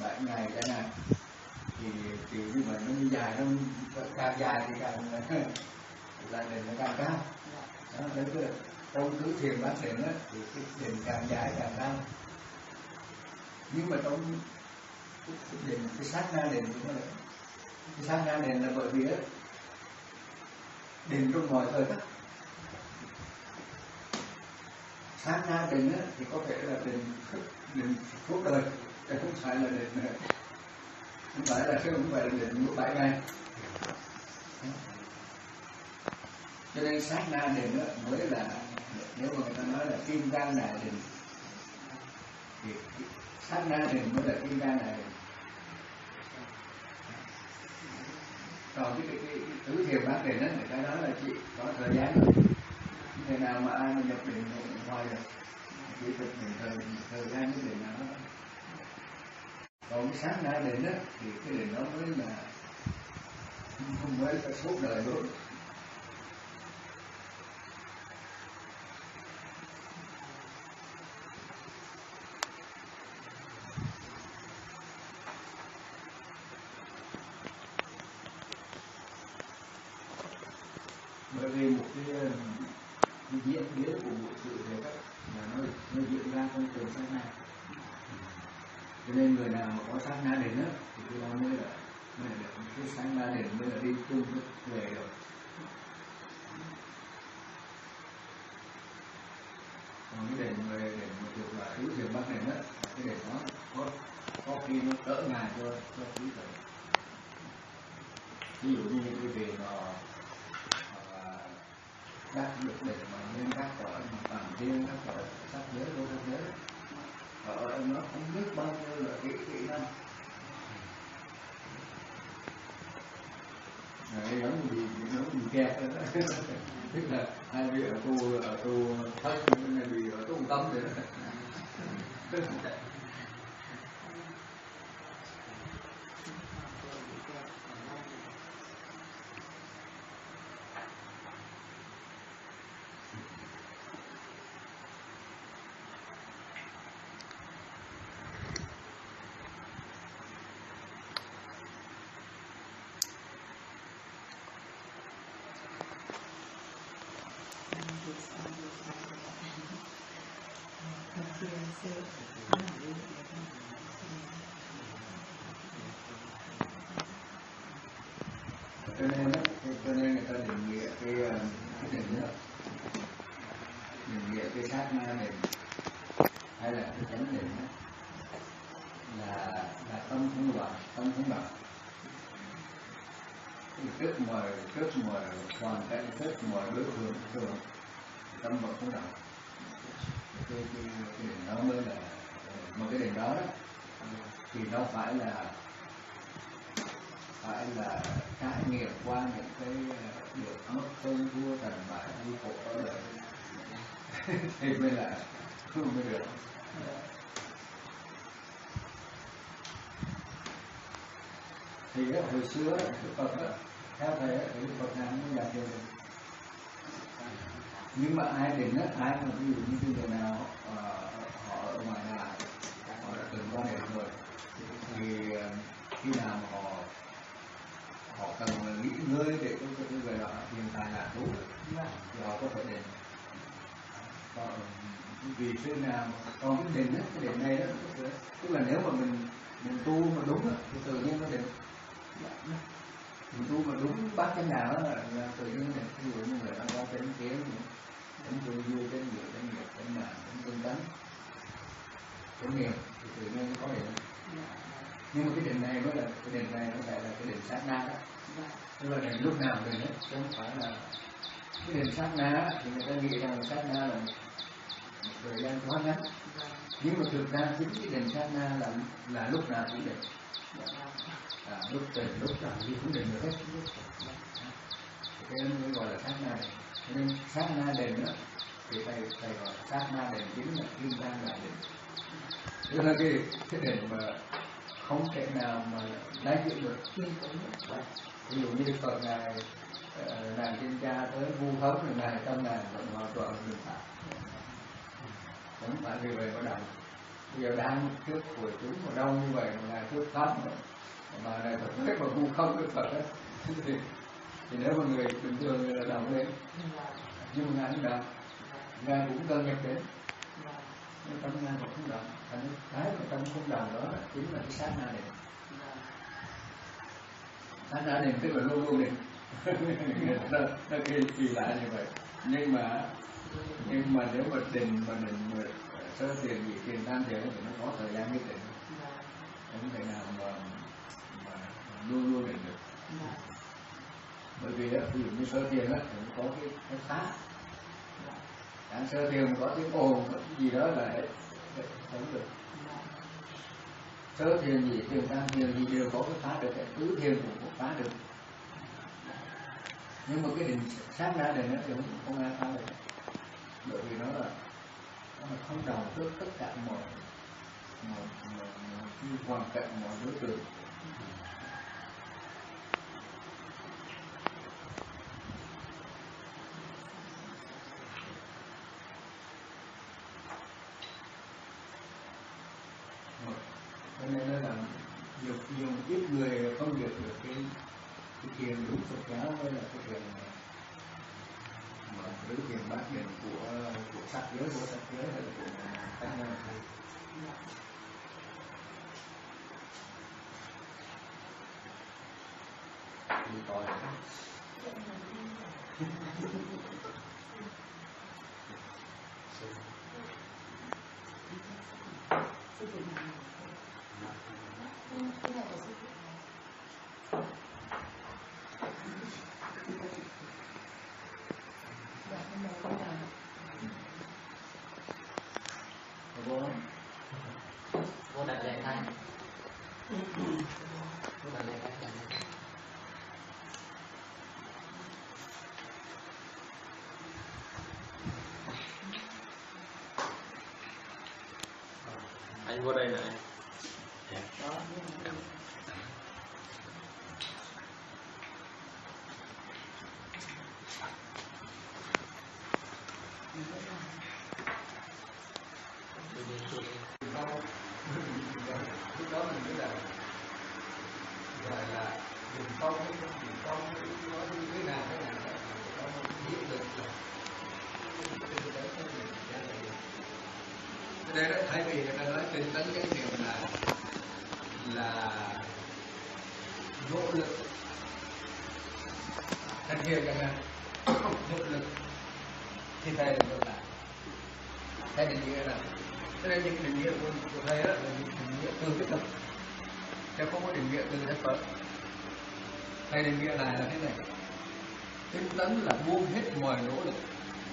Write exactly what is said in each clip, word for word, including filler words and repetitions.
bảy ngày chẳng hạn, thì kiểu như vậy nó dài, nó càng dài thì càng là đền nó càng cao. Đó, đấy là trong tứ thiền bát đền á, thì cái đền càng dài càng cao. Nhưng mà trong cái đền, cái sát na đền thì nó lại, cái sát na đền là bởi vì á, đền trong mọi thời khắc. Sát na đền á thì có thể là đền đền suốt đời, chứ không phải là đền, không phải là không phải là đền mỗi bảy ngày. Cho nên sát na đền á mới là, nếu mà người ta nói là kim cang đại đền, thì sát na đền mới là kim cang đại đền. Còn cái, cái, cái, cái tứ thiền bát đền á, người ta nói là chỉ có thời gian thôi. Thế nào mà ai mà nhập định hoài được, chỉ thực hiện thời, thời gian cái định nào đó. Còn cái sát na định á, thì cái định đó mới là không mới là suốt đời luôn. Bởi vì một cái, cái diễn biến của một sự việc là nó, nó diễn ra trong từng sát na. Cho nên người nào mà có sát na đền á, thì cái đó mới là, mới là cái sát na đền mới là đi chung với về được. Còn cái đền về đền mà thuộc là tứ thiền bát đền á, cái đền đó có có khi nó đỡ ngài cho cho quý vị. Ví dụ như cái đền mà đắc được đền mà nên các cõi mà bằng tiên, các cõi sắc giới, vô sắc giới, ở nó không biết bao nhiêu là kỹ kỹ năng. Đấy, giống như gì, giống như kẹt đó. Tức là hai vị ở tu, ở tu thất, hay bị ở tu tâm vậy đó. Cho nên đó, cho nên người ta định nghĩa cái cái định đó, định nghĩa cái sát na định hay là cái chánh định đó, là là tâm không loạn, tâm không động. Trước mọi trước mọi hoàn cảnh, trước mọi đối tượng thường tâm vẫn không động. Cái, cái, cái định đó mới là một cái định đó, đó thì nó phải là phải là trải nghiệm qua những cái được mất hơn thua thành bại vui khổ ở đời thì mới là không mới được. Thì hồi xưa Đức Phật đó, theo thầy thì Đức Phật nào cũng đạt được. Nhưng mà ai định á, ai mà ví dụ như cái người nào uh, họ ở ngoài nhà, họ đã từng qua đền rồi, thì uh, khi nào mà họ họ cần nghỉ ngơi để cho cái người đó hiện tại là đủ thì họ có thể đền. Còn vì thế nào còn cái đền á, cái đền này đó, tức là nếu mà mình mình tu mà đúng á, thì tự nhiên nó đền. Mình tu mà đúng bát chánh đạo là, là tự nhiên nó đền. Ví dụ như người ta có chánh kiến, chánh tư duy, chánh nghiệp, chánh nghiệp, chánh mạng, chánh tinh tấn, chánh nghiệp thì tự nhiên nó có đền. Nhưng mà cái đền này mới là cái đền này nó phải là cái đền sát na đó. Tức là đền lúc nào đền hết, chứ không phải là cái đền sát na thì người ta nghĩ rằng sát na là một thời gian quá ngắn. Nhưng mà thực ra chính cái đền sát na là là lúc nào cũng đền. À, lúc đền lúc nào thì cũng đền được hết. Cái đó mới gọi là sát na đền. Nên sát na đền đó thì thầy thầy gọi sát na đền chính là kim cang đại đền. Tức là cái cái đền mà không thể nào mà lấy chuyện được. Ví dụ như Phật ngài nàng trên cha tới vu khống rồi ngài tâm ngài vẫn hoàn toàn bình thản, không phải vì vậy có đạo. Bây giờ đang trước hồi chúng mà đông như vậy mà ngài thuyết pháp mà mà ngài Phật thuyết mà vu không Đức Phật ấy, thì, thì nếu mà người bình thường người là đồng đến, nhưng mà ngài không đồng, ngài cũng cân nhắc đến, nhưng trong ngài cũng không đồng, thành cái mà trong không đồng đó chính là cái sát na định. Sát na định tức là luôn luôn định. nó, nó kỳ, kỳ lạ như vậy, nhưng mà nhưng mà nếu mà định mà định mà sơ thiền gì thiền tam thiền thì nó có thời gian nhất định, không thể nào mà, mà luôn luôn định được. Bởi vì á, ví dụ như sơ thiền á thì nó có cái cái phá, đang sơ thiền có tiếng ồn có cái gì đó là hết không được. Sơ thiền gì thiền tam thiền gì đều có cái phá được, cái tứ thiền cũng có phá được. Nhưng mà cái định sát na định thì không, không ai phá được, bởi vì nó là nó là không đồng trước tất cả mọi mọi, mọi, mọi hoàn cảnh, mọi đối tượng. Cho nên nó là nhiều nhiều ít người không được được cái cái thiền đúng Phật giáo hay là cái thiền mà cái thiền bát định của của sắc giới, của sắc giới hay là của các nhân thầy. Đi coi đấy. Vô đặt lệ thay. Vô đặt lệ thay. Anh vô đây này. Lúc đó mình mới là gọi là dùng công hay không dùng công, nói như thế nào thế nào đó biết được là cái đấy đó. Thay vì người ta nói tinh tấn cái điều là là nỗ lực thành thiền chẳng hạn, nỗ lực thì thầy là ngược lại, thầy định nghĩa là cho nên những định nghĩa của, của thầy đó là những định nghĩa từ cái tập, chứ không có định nghĩa từ sách Phật. Thầy định nghĩa lại là thế này: tinh tấn là buông hết mọi nỗ lực.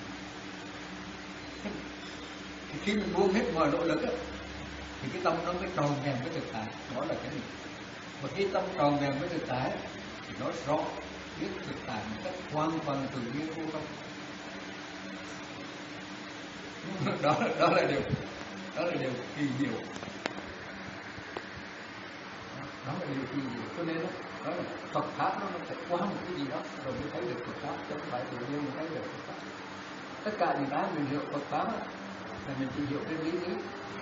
Thì khi mình buông hết mọi nỗ lực á, thì cái tâm nó mới tròn vẹn với thực tại, đó là cái gì? Mà khi tâm tròn vẹn với thực tại thì nó rõ biết thực tại một cách hoàn toàn tự nhiên vô không. đó đó là điều đó là điều kỳ diệu, đó là điều kỳ diệu. Cho nên đó, đó là Phật pháp nó nó phải qua một cái gì đó rồi mới thấy được Phật pháp, chứ không phải tự nhiên mình thấy được Phật pháp. Tất cả những cái mình hiểu Phật pháp là mình chỉ hiểu trên lý trí.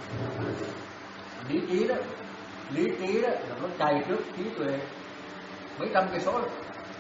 Lý trí đó, lý trí đó là nó chạy trước trí tuệ mấy trăm cây số rồi,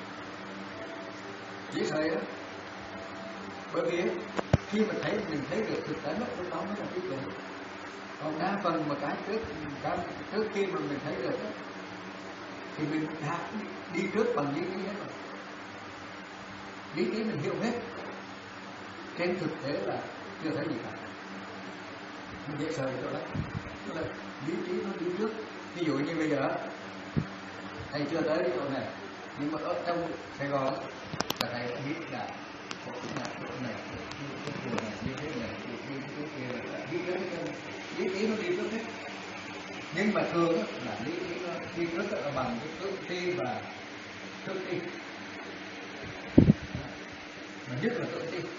trí tuệ đó. Bởi vì khi mà thấy mình thấy được thực tế lúc đó mới là trí tuệ. Còn đa phần mà cái trước cái trước khi mà mình thấy được đó, thì mình đã đi trước bằng lý trí hết rồi. Lý trí mình hiểu hết, trên thực tế là chưa thấy gì cả. Mình dễ sợ chỗ đấy, tức là lý trí nó đi trước. Ví dụ như bây giờ thầy chưa tới cái chỗ này, nhưng mà ở trong Sài Gòn là thầy đã biết là có cái chỗ này, cái chùa này như thế này, như thế kia là biết trước hết. Lý trí nó đi trước hết. Nhưng mà thường là lý trí nó đi trước là bằng cái tự ti và tự ti, mà nhất là tự ti.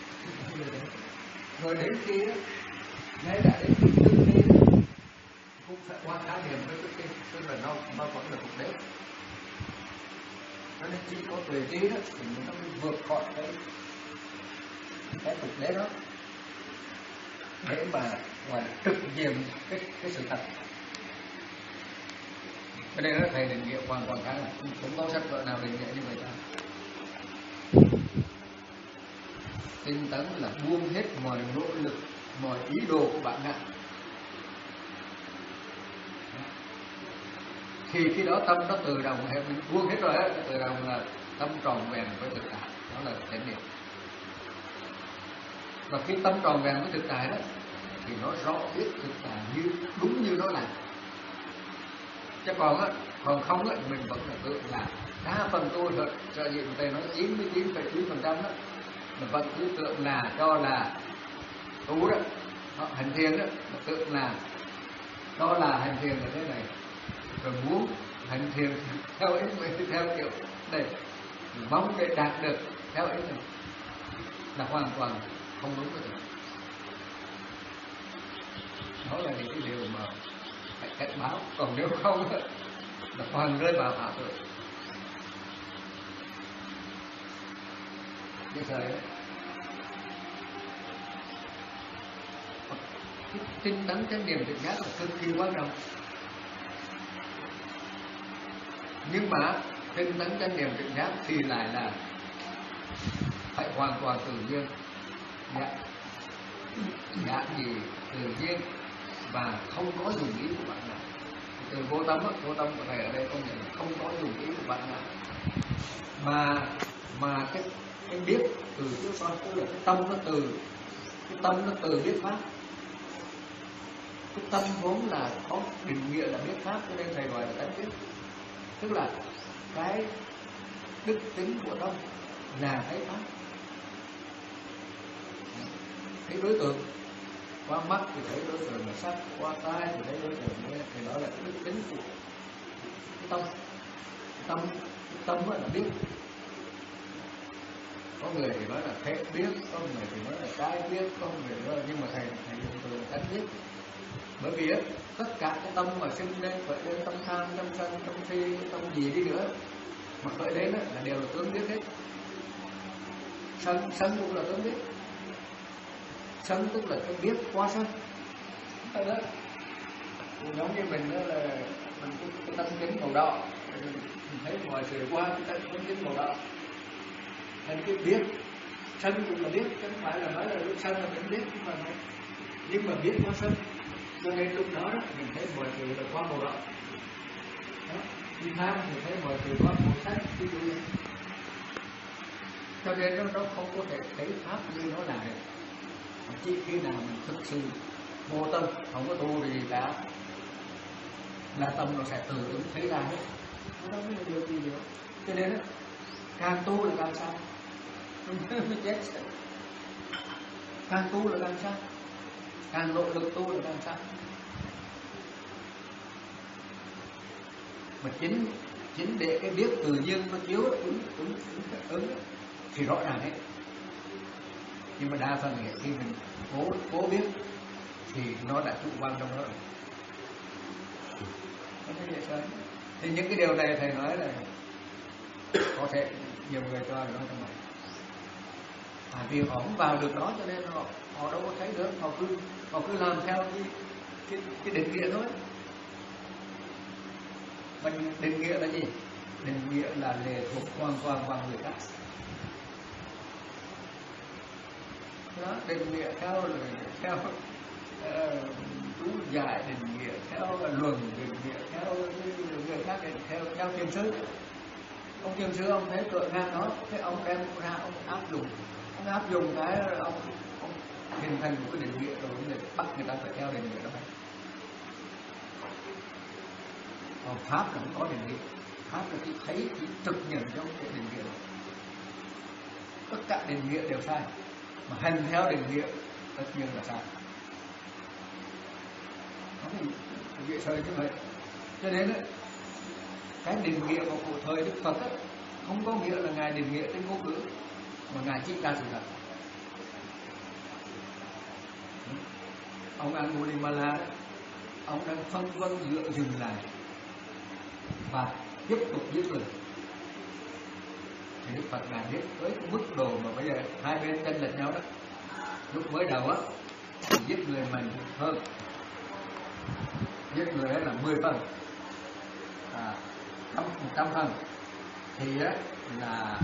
Rồi đến khi đó, ngay cả đến khi tự ti cũng phải qua khái niệm với tự ti, tức là nó nó vẫn là thực tế. Cho nên chỉ có tuệ trí đó thì nó mới vượt khỏi cái cái thực tế đó để mà gọi là trực diện cái cái sự thật. Cái đây là thầy định nghĩa hoàn toàn khác, không có sách vở nào định nghĩa như vậy cả. Tinh tấn là buông hết mọi nỗ lực, mọi ý đồ của bản ngã. Thì khi đó tâm nó tự động, mình buông hết rồi á, tự động là tâm tròn vẹn với thực tại, đó là chánh niệm. Và khi tâm tròn vẹn với thực tại đó, thì nó rõ biết thực tại như đúng như nó là. Chứ còn á, còn không á, mình vẫn là tự làm. Đa phần tôi thật, cho gì thầy nói chín mươi chín phẩy chín phần trăm đó, mình vẫn cứ tưởng là cho là tu đó, hành thiền đó, là tưởng là cho là hành thiền là thế này, rồi muốn hành thiền theo ý mình, theo kiểu này, mong để đạt được theo ý mình, là hoàn toàn không đúng với mình. Đó là những cái điều mà phải cảnh báo, còn nếu không là hoàn rơi vào ảo tưởng. Như thời đấy, tinh tấn chánh niệm tỉnh giác là cực kỳ quan trọng. Nhưng mà tinh tấn chánh niệm tỉnh giác thì lại là phải hoàn toàn tự nhiên, dạ, dạ gì tự nhiên và không có dùng ý của bạn nào. Từ vô tâm á, vô tâm của thầy ở đây không nhận là không có dùng ý của bạn nào, mà mà cái cái biết từ trước sau, tức là cái tâm nó từ cái tâm nó từ biết pháp. Cái tâm vốn là có định nghĩa là biết pháp, cho nên thầy gọi là tánh biết, tức là cái đức tính của tâm là thấy pháp. Thấy đối tượng qua mắt thì thấy đối tượng là sắc, qua tai thì thấy đối tượng nghe, thì đó là cái đức tính của cái tâm. Tâm tâm là biết. Có người thì nói là thể biết, có người thì nói là cái biết, có người nói, nhưng mà thầy thầy dùng từ tánh biết. Bởi vì á, tất cả cái tâm mà sinh lên, khởi lên tâm tham, tâm sân, tâm si, tâm gì đi nữa mà khởi lên á, là đều là tướng biết hết. Sân, sân cũng là tướng biết. Sân tức là cái biết qua sân. Đó đó. Giống như mình đó là mình cái, cái tâm kính màu đỏ, mình thấy mọi sự qua cái tâm kính màu đỏ. Nên cái biết, sân cũng là biết, chứ không phải là nói là lúc sân là mình biết, nhưng mà nhưng mà biết qua sân. Cho nên lúc đó, đó mình thấy mọi sự là qua màu đỏ. Đó. Đi tham thì thấy mọi sự qua màu sắc, ví dụ như. Cho nên nó, nó không có thể thấy pháp như nó là được. Chỉ khi nào mình thực sự vô tâm, không có tu gì cả, là tâm nó sẽ tự ứng thấy ra hết. Nó mới là điều gì nữa. Cho nên đó, càng tu là càng sai. Mình chết. Càng tu là càng sai, càng nỗ lực tu là càng sai. Mà chính chính để cái biết tự nhiên nó chiếu ứng ứng ứng, ứng thì rõ ràng hết. Nhưng mà đa phần khi mình cố cố biết thì nó đã chủ quan trong đó rồi. Thì những cái điều này thầy nói là có thể nhiều người cho là nói trong này. À, vì họ không vào được đó cho nên họ họ đâu có thấy được, họ cứ họ cứ làm theo cái cái, cái định nghĩa thôi. Mình định nghĩa là gì? Định nghĩa là lệ thuộc hoàn toàn vào người khác. Đó, định nghĩa theo theo chú uh, giải định nghĩa theo luận định nghĩa theo người khác, theo theo thiền sư. Ông thiền sư ông thấy tượng ngang đó, thế ông đem ra ông áp dụng, ông áp dụng cái ông, ông hình thành một cái định nghĩa rồi người bắt người ta phải theo định nghĩa đó. Còn pháp là không có định nghĩa, pháp là chỉ thấy, chỉ thực nhận trong cái định nghĩa đó. Tất cả định nghĩa đều sai, mà hành theo định nghĩa tất nhiên là sai. Nó phải dễ sơi như vậy. Cho nên ấy, cái định nghĩa của cụ thời Đức Phật ấy, không có nghĩa là ngài định nghĩa trên ngôn ngữ, mà ngài chỉ ra sự thật. Ông Angulimala ông đang phân vân giữa dừng lại và tiếp tục giết người. Thì Đức Phật ngài biết với cái mức độ mà bây giờ hai bên tranh lệch nhau đó. Lúc mới đầu á thì giết người mình hơn, giết người là mười phần, à, trăm trăm phần thì á là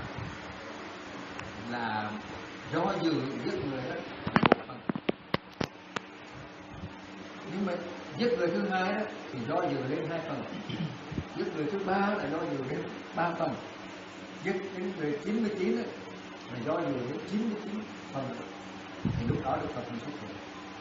là do dự giết người đó một phần, nhưng mà giết người thứ hai đó thì do dự lên hai phần, giết người thứ ba là do dự lên ba phần, giết đến người chín mươi chín đó là do dự đến chín mươi chín phần, thì lúc đó được Phật mới xuất hiện.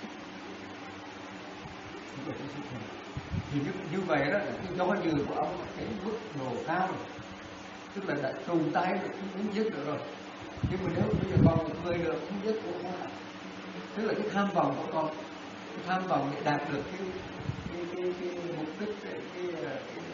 Thì như, như vậy đó là cái do dự của ông cái mức độ cao rồi, tức là đã trùng tay được không giết được rồi. Nhưng mà nếu bây giờ còn một người được không giết của ông, tức là cái tham vọng của con, cái tham vọng để đạt được cái cái cái, cái, cái mục đích cái, cái, cái,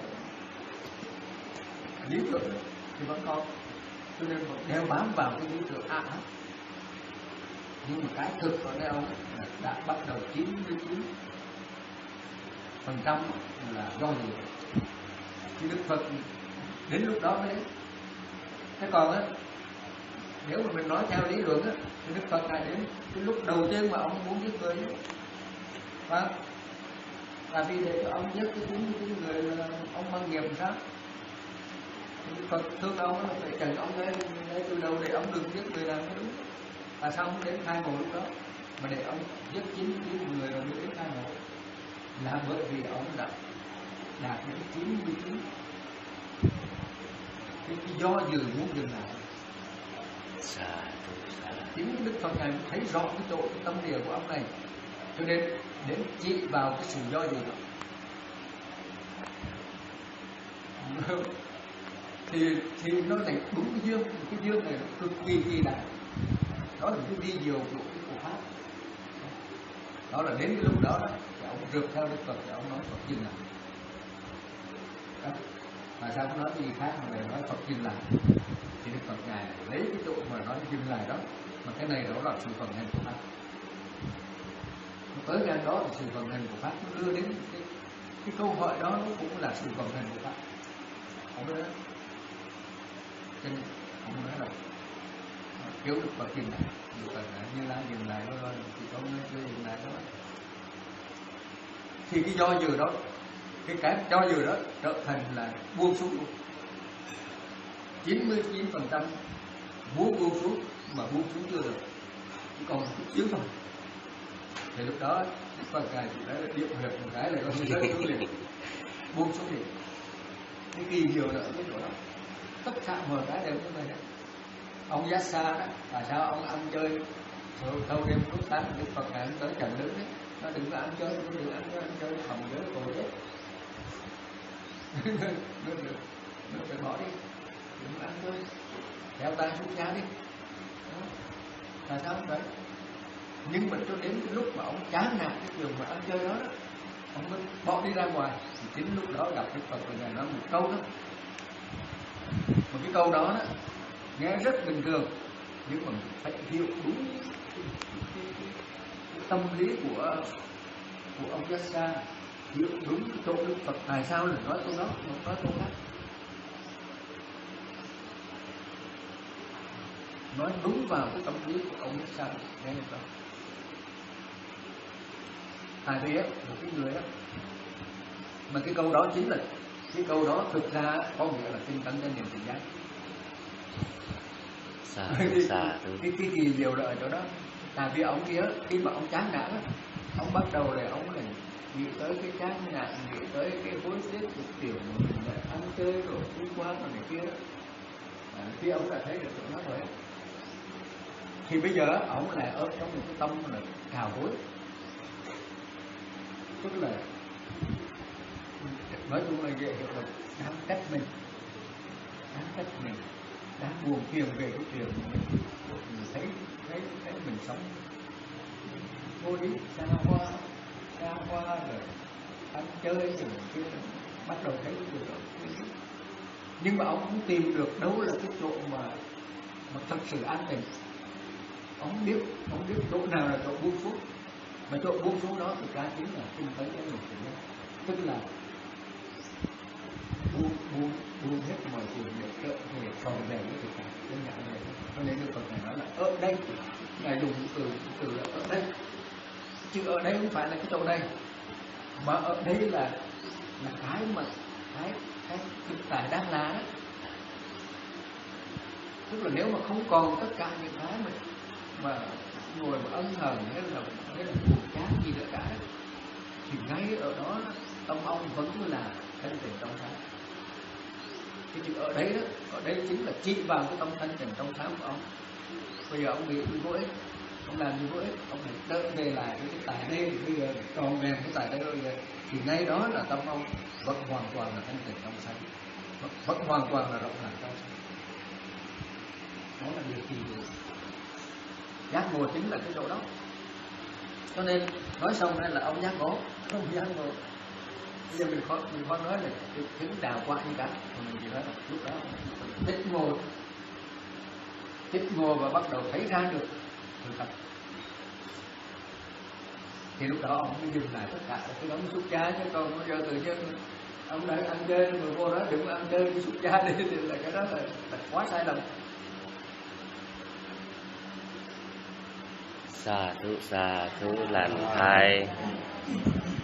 cái lý tưởng thì vẫn còn, cho nên đeo bám vào cái lý tưởng ác. Nhưng mà cái thực ở đây ông đã bắt đầu chín mươi chín phần trăm là do gì? Thì Đức Phật đến lúc đó mới. Thế còn á, nếu mà mình nói theo lý luận á, thì Đức Phật này đến cái lúc đầu tiên mà ông muốn giết người ấy, phải không? Là vì để cho ông giết cái chín mươi chín người là ông mang nghiệp làm sao? Đức Phật thương ông nó phải trần ông lên từ đầu để ông đừng giết người làm cái đúng. Và sao ông đến khai ngộ lúc đó mà để ông giết chín mươi chín người rồi mới đến khai ngộ? Là bởi vì ông đã đạt đến chín mươi chín cái, cái do dự muốn dừng lại. Chính Đức Phật này thấy rõ cái chỗ cái tâm địa của ông này, cho nên đến chỉ vào cái sự do dự đó. thì thì nó lại đúng cái dương, cái dương này cực kỳ kỳ đại. Đó là cái vi diệu của cái của pháp. Đó là đến cái lúc đó đó thì ông rượt theo Đức Phật thì ông nói Phật dừng lại. Đó. Mà sao không nói cái gì khác mà lại nói Phật dừng lại? Thì Đức Phật ngài lấy cái chỗ mà nói dừng lại đó, mà cái này đó là sự vận hành của pháp. Tới cái đó là sự vận hành của pháp, nó đưa đến cái, cái câu hỏi đó nó cũng là sự vận hành của pháp. Không biết đó. Cho nên không nói là kêu Đức Phật dừng lại, Đức Phật như là dừng lại thôi, thì không nên kêu dừng lại đó. Thì cái do dự đó, cái cái do dự đó trở thành là buông xuống luôn. chín mươi chín phần trăm muốn buông xuống mà buông xuống chưa được, chỉ còn một chút xíu thôi. Thì lúc đó Đức Phật ngài chỉ nói là điệu huyệt một cái là con rớt xuống liền, buông xuống liền. Cái kỳ diệu là ở cái chỗ đó, tất cả mọi cái đều như vậy đấy. Ông Yassa đó, là sao ông ăn chơi thâu đêm suốt sáng, Đức Phật ngài tới trần đứng đấy, nó đừng có ăn chơi, nó đừng ăn chơi, ăn chơi phòng giới tội chết. nó, nó, nó phải bỏ đi, đừng có ăn chơi, theo ta xuất gia đi. Đó. Là sao vậy? Nhưng mà cho đến cái lúc mà ông chán nản cái trường mà ăn chơi đó, đó ông mới bỏ đi ra ngoài. Thì chính lúc đó gặp Đức Phật và ngài nói một câu đó, một cái câu đó đó nghe rất bình thường, nhưng mà phải hiểu đúng cái, cái, cái, cái tâm lý của của ông Yassa, hiểu đúng cái chỗ Đức Phật tại sao lại nói câu đó, không nói câu khác. Nói đúng vào cái tâm lý của ông Yassa, nghe được không? Tại vì á, một cái người á, mà cái câu đó chính là cái câu đó thực ra có nghĩa là tinh tấn trên niềm tỉnh giác. cái, cái, cái kỳ diệu là ở chỗ đó. Tại vì ông kia khi mà ông chán nản á, ông bắt đầu để ông này nghĩ tới cái chán nản, nghĩ tới cái hối tiếc của kiểu mà mình lại ăn chơi rồi đi qua rồi này kia đó. À, khi ông đã thấy được chỗ đó rồi, thì bây giờ ông lại ở trong một cái tâm là cào hối, tức là nói chung là dễ hiểu là đang trách mình, đang trách mình, đang buồn phiền về cái chuyện mình, mình thấy thấy thấy mình sống vô lý, xa qua xa qua rồi ăn chơi rồi kia, bắt đầu thấy cái điều đó. Nhưng mà ông không tìm được đâu là cái chỗ mà mà thật sự an bình. Ông biết, ông biết chỗ nào là chỗ buông xuống, mà chỗ buông xuống đó thì ra chính là tinh tấn cái một sự, tức là buông buông buông hết mọi chuyện để trở về còn về với thực tại đơn giản vậy. Cho nên Đức Phật này nói là ở đây, ngài dùng từ từ là ở đây, chứ ở đây không phải là cái chỗ đây, mà ở đây là là cái mà cái cái mà nếu mà không còn tất cả những cái mà mà ngồi mà ân hận hay là hay là buồn chán gì nữa cả, thì ngay ở đó tâm ông vẫn là thanh tịnh trong sáng. Cái chữ ở đấy đó, ở đây chính là chỉ vào cái tâm thanh tịnh trong sáng của ông. Bây giờ ông bị vô ích, ông làm gì vô ích, ông phải đợi về lại cái tại đây, bây giờ tròn vẹn cái tại đây bây giờ, thì ngay đó là tâm ông vẫn hoàn toàn là thanh tịnh trong sáng, vẫn hoàn toàn là rộng rãi trong sáng. Đó là điều kỳ diệu. Giác ngộ chính là cái chỗ đó. Cho nên nói xong đây là ông giác ngộ, ông giác ngộ. Bây giờ mình khó mình khó nói là cái chứng đạo quả gì cả, còn mình chỉ nói là lúc đó thích ngộ, thích ngộ và bắt đầu thấy ra được sự thật. Thì lúc đó ông mới dừng lại tất cả cái đống xuất gia, chứ còn bây giờ tự nhiên ông đang ăn chơi mà vô đó đừng có ăn chơi đi xuất gia đi, thì là cái đó là, là quá sai lầm. Sa thú sa thú lành thai.